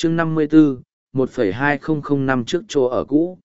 chương 54, 1,2005 năm trước chỗ ở cũ.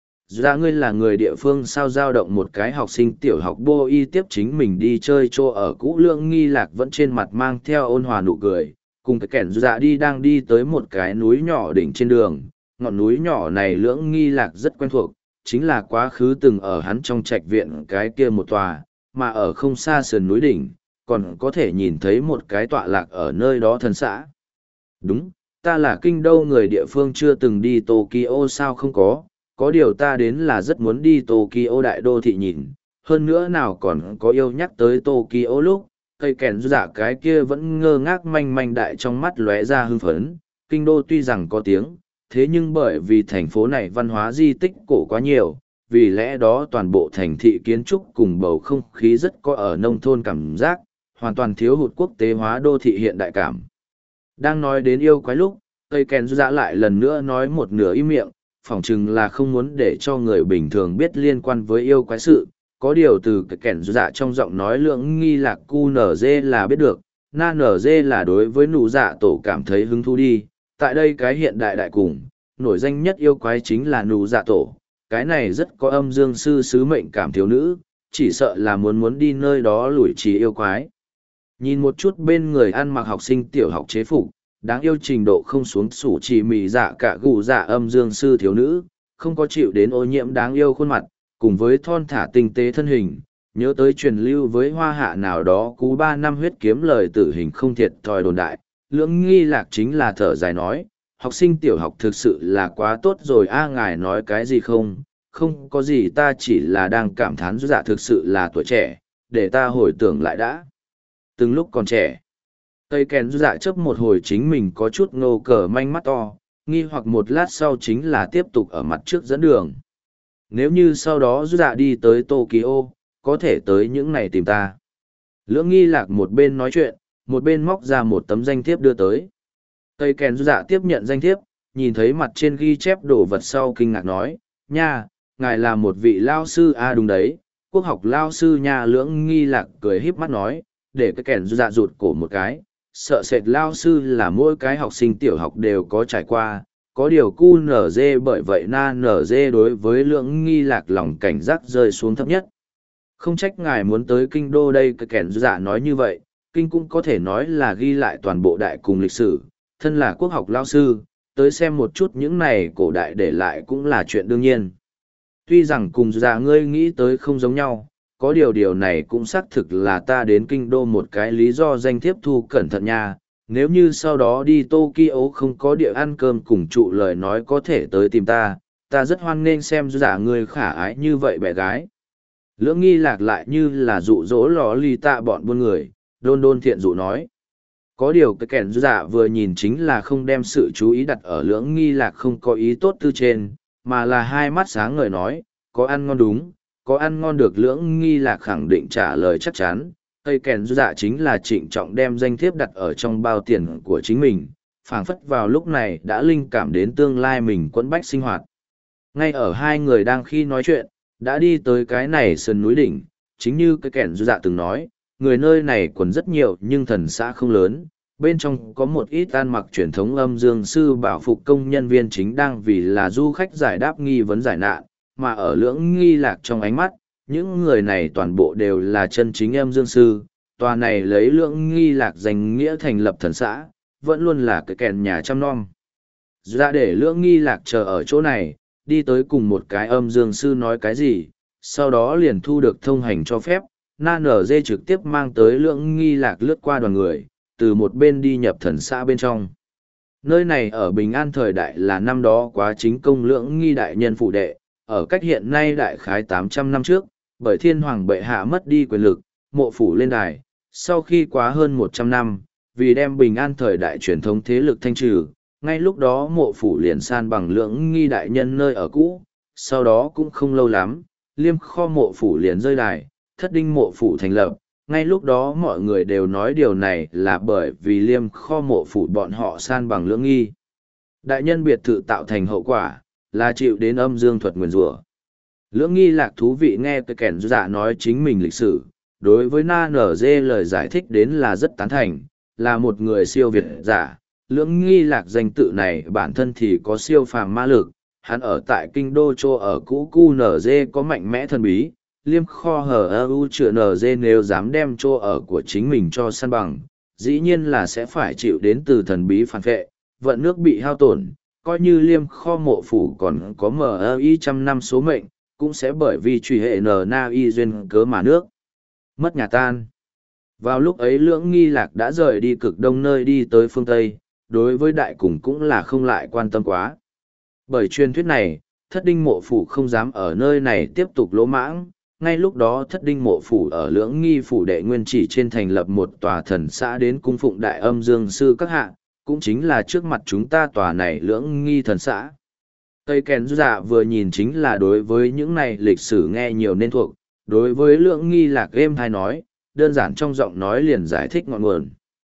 Dạ ngươi là người địa phương sao dao động một cái học sinh tiểu học bô y tiếp chính mình đi chơi chỗ ở cũ. Lưỡng Nghi Lạc vẫn trên mặt mang theo ôn hòa nụ cười, cùng cái kẻn dạ đang đi tới một cái núi nhỏ đỉnh trên đường. Ngọn núi nhỏ này Lưỡng Nghi Lạc rất quen thuộc, chính là quá khứ từng ở hắn trong trạch viện cái kia một tòa, mà ở không xa sườn núi đỉnh, còn có thể nhìn thấy một cái tọa lạc ở nơi đó thân xã. Đúng, ta là kinh đô người địa phương chưa từng đi Tokyo sao không có điều ta đến là rất muốn đi Tokyo đại đô thị nhìn, hơn nữa nào còn có yêu nhắc tới Tokyo lúc, cây kèn dạ cái kia vẫn ngơ ngác manh manh đại trong mắt lóe ra hưng phấn. Kinh đô tuy rằng có tiếng, thế nhưng bởi vì thành phố này văn hóa di tích cổ quá nhiều, vì lẽ đó toàn bộ thành thị kiến trúc cùng bầu không khí rất có ở nông thôn cảm giác, hoàn toàn thiếu hụt quốc tế hóa đô thị hiện đại cảm. Đang nói đến yêu quái lúc, cây kèn dạ lại lần nữa nói một nửa im miệng, phỏng chừng là không muốn để cho người bình thường biết liên quan với yêu quái sự. Có điều từ cái kẻn dạ trong giọng nói Lưỡng Nghi Lạc cu nở dê là biết được, na nở dê là đối với nụ dạ tổ cảm thấy hứng thú đi. Tại đây cái hiện đại đại cùng, nổi danh nhất yêu quái chính là nụ dạ tổ, cái này rất có âm dương sư sứ mệnh cảm thiếu nữ, chỉ sợ là muốn đi nơi đó lủi trì yêu quái. Nhìn một chút bên người ăn mặc học sinh tiểu học chế phục, đáng yêu trình độ không xuống sủ chỉ mì dạ cả gù dạ âm dương sư thiếu nữ, không có chịu đến ô nhiễm đáng yêu khuôn mặt, cùng với thon thả tinh tế thân hình, nhớ tới truyền lưu với hoa hạ nào đó cú 3 năm huyết kiếm lời tử hình không thiệt thòi đồn đại. Lưỡng Nghi Lạc chính là thở dài nói, học sinh tiểu học thực sự là quá tốt rồi a, ngài nói cái gì không có gì, ta chỉ là đang cảm thán dạ thực sự là tuổi trẻ, để ta hồi tưởng lại đã. Từng lúc còn trẻ, cây kèn dạ chớp một hồi chính mình có chút ngô cờ manh mắt to, nghi hoặc một lát sau chính là tiếp tục ở mặt trước dẫn đường. Nếu như sau đó dạ đi tới Tokyo, có thể tới những này tìm ta. Lưỡng Nghi Lạc một bên nói chuyện, một bên móc ra một tấm danh thiếp đưa tới. Cây kèn dạ tiếp nhận danh thiếp, nhìn thấy mặt trên ghi chép đồ vật sau kinh ngạc nói, nha, ngài là một vị lao sư à, đúng đấy, quốc học lao sư nha. Lưỡng Nghi Lạc cười híp mắt nói, để cái kèn dạ rụt cổ một cái, sợ sệt lao sư là mỗi cái học sinh tiểu học đều có trải qua, có điều cu nở dê bởi vậy na nở dê đối với Lưỡng Nghi Lạc lòng cảnh giác rơi xuống thấp nhất. Không trách ngài muốn tới kinh đô đây, cái kèn dạ nói như vậy, kinh cũng có thể nói là ghi lại toàn bộ đại cùng lịch sử, thân là quốc học lao sư, tới xem một chút những này cổ đại để lại cũng là chuyện đương nhiên. Tuy rằng cùng dạ ngươi nghĩ tới không giống nhau, có điều này cũng xác thực là ta đến kinh đô một cái lý do. Danh thiếp thu cẩn thận nha, nếu như sau đó đi Tokyo không có địa ăn cơm cùng trụ lời nói có thể tới tìm ta rất hoan nghênh xem giả người khả ái như vậy bé gái. Lưỡng Nghi Lạc lại như là dụ dỗ lò ly tạ bọn buôn người, đôn thiện dụ nói. Có điều cái kẻn giả vừa nhìn chính là không đem sự chú ý đặt ở Lưỡng Nghi Lạc không có ý tốt tư trên, mà là hai mắt sáng ngời nói, có ăn ngon đúng, có ăn ngon được. Lưỡng Nghi Lạc khẳng định trả lời chắc chắn. Cây kèn dạ chính là trịnh trọng đem danh thiếp đặt ở trong bao tiền của chính mình, phảng phất vào lúc này đã linh cảm đến tương lai mình quẫn bách sinh hoạt. Ngay ở hai người đang khi nói chuyện, đã đi tới cái này sườn núi đỉnh, chính như cái kèn dạ từng nói, người nơi này còn rất nhiều nhưng thần xã không lớn, bên trong có một ít ăn mặc truyền thống âm dương sư bảo phục công nhân viên chính đang vì là du khách giải đáp nghi vấn giải nạn, mà ở Lưỡng Nghi Lạc trong ánh mắt, những người này toàn bộ đều là chân chính âm dương sư. Tòa này lấy Lưỡng Nghi Lạc danh nghĩa thành lập thần xã, vẫn luôn là cái kèn nhà chăm nom. Ra để Lưỡng Nghi Lạc chờ ở chỗ này, đi tới cùng một cái âm dương sư nói cái gì, sau đó liền thu được thông hành cho phép, na nở dê trực tiếp mang tới Lưỡng Nghi Lạc lướt qua đoàn người, từ một bên đi nhập thần xã bên trong. Nơi này ở Bình An thời đại là năm đó quá chính công Lưỡng Nghi đại nhân phụ đệ, ở cách hiện nay đại khái 800 năm trước, bởi thiên hoàng bệ hạ mất đi quyền lực, mộ phủ lên đài, sau khi quá hơn 100 năm, vì đem Bình An thời đại truyền thống thế lực thanh trừ, ngay lúc đó mộ phủ liền san bằng Lưỡng Nghi đại nhân nơi ở cũ, sau đó cũng không lâu lắm, liêm kho mộ phủ liền rơi đài, thất đinh mộ phủ thành lập. Ngay lúc đó mọi người đều nói điều này là bởi vì liêm kho mộ phủ bọn họ san bằng Lưỡng Nghi đại nhân biệt thự tạo thành hậu quả, là chịu đến âm dương thuật nguyền rủa. Lưỡng Nghi Lạc thú vị nghe cái kẻn dạ nói chính mình lịch sử, đối với na nở dê lời giải thích đến là rất tán thành, là một người siêu việt giả, Lưỡng nghi lạc danh tự này bản thân thì có siêu phàm ma lực, hắn ở tại kinh đô châu ở cũ QNZ có mạnh mẽ thần bí, liêm kho hở ơ chữa NG nếu dám đem châu ở của chính mình cho săn bằng, dĩ nhiên là sẽ phải chịu đến từ thần bí phản vệ, vận nước bị hao tổn, coi như liêm kho mộ phủ còn có MI trăm năm số mệnh, cũng sẽ bởi vì truy hệ N Na Y duyên cớ mà nước mất nhà tan. Vào lúc ấy lưỡng nghi lạc đã rời đi cực đông nơi đi tới phương Tây, đối với đại cùng cũng là không lại quan tâm quá. Bởi truyền thuyết này, thất đinh mộ phủ không dám ở nơi này tiếp tục lỗ mãng, ngay lúc đó thất đinh mộ phủ ở lưỡng nghi phủ đệ nguyên chỉ trên thành lập một tòa thần xã đến cung phụng đại âm dương sư các hạ, cũng chính là trước mặt chúng ta tòa này lưỡng nghi thần xã. Tây kèn dạ vừa nhìn chính là đối với những này lịch sử nghe nhiều nên thuộc, đối với lưỡng nghi lạc êm hay nói, đơn giản trong giọng nói liền giải thích ngọn nguồn.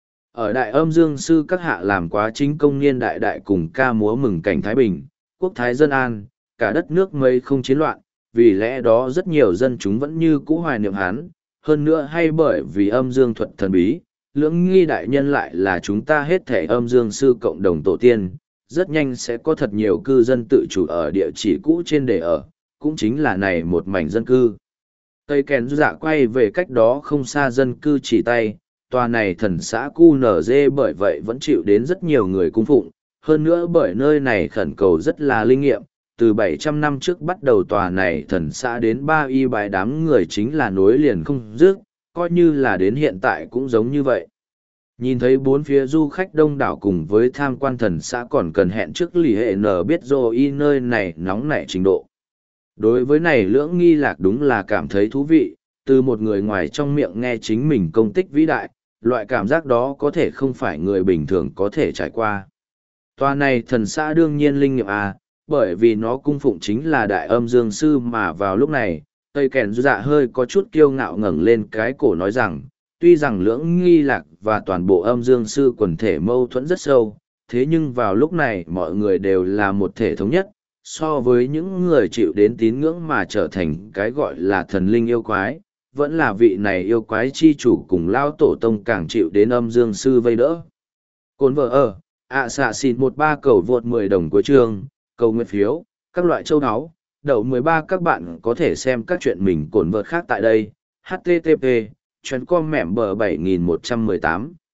Ở đại âm dương sư các hạ làm quá chính công niên đại đại cùng ca múa mừng cảnh Thái Bình, quốc thái dân an, cả đất nước mây không chiến loạn, vì lẽ đó rất nhiều dân chúng vẫn như cũ hoài niệm hắn, hơn nữa hay bởi vì âm dương thuật thần bí, lưỡng nghi đại nhân lại là chúng ta hết thể âm dương sư cộng đồng tổ tiên, rất nhanh sẽ có thật nhiều cư dân tự chủ ở địa chỉ cũ trên để ở, cũng chính là này một mảnh dân cư. Tây kèn dạ quay về cách đó không xa dân cư chỉ tay, tòa này thần xã QNZ bởi vậy vẫn chịu đến rất nhiều người cung phụng, hơn nữa bởi nơi này khẩn cầu rất là linh nghiệm, từ 700 năm trước bắt đầu tòa này thần xã đến ba y bài đám người chính là nối liền không dứt, coi như là đến hiện tại cũng giống như vậy. Nhìn thấy bốn phía du khách đông đảo cùng với tham quan thần xã còn cần hẹn trước lì hệ n biết rồi y nơi này nóng nảy trình độ. Đối với này lưỡng nghi lạc đúng là cảm thấy thú vị, từ một người ngoài trong miệng nghe chính mình công tích vĩ đại, loại cảm giác đó có thể không phải người bình thường có thể trải qua. Tòa này thần xã đương nhiên linh nghiệm à, bởi vì nó cung phụng chính là đại âm dương sư mà vào lúc này, Tây kèn dạ hơi có chút kiêu ngạo ngẩng lên cái cổ nói rằng, tuy rằng lưỡng nghi lạc và toàn bộ âm dương sư quần thể mâu thuẫn rất sâu, thế nhưng vào lúc này mọi người đều là một thể thống nhất, so với những người chịu đến tín ngưỡng mà trở thành cái gọi là thần linh yêu quái, vẫn là vị này yêu quái chi chủ cùng lao tổ tông càng chịu đến âm dương sư vây đỡ. Cồn vợ ở, xạ xịt 13 cầu vượt 10 đồng của trường, cầu nguyện phiếu, các loại châu áo, đậu 13 các bạn có thể xem các chuyện mình cồn vợt khác tại đây, http, chuyến com mẹm bờ 7118.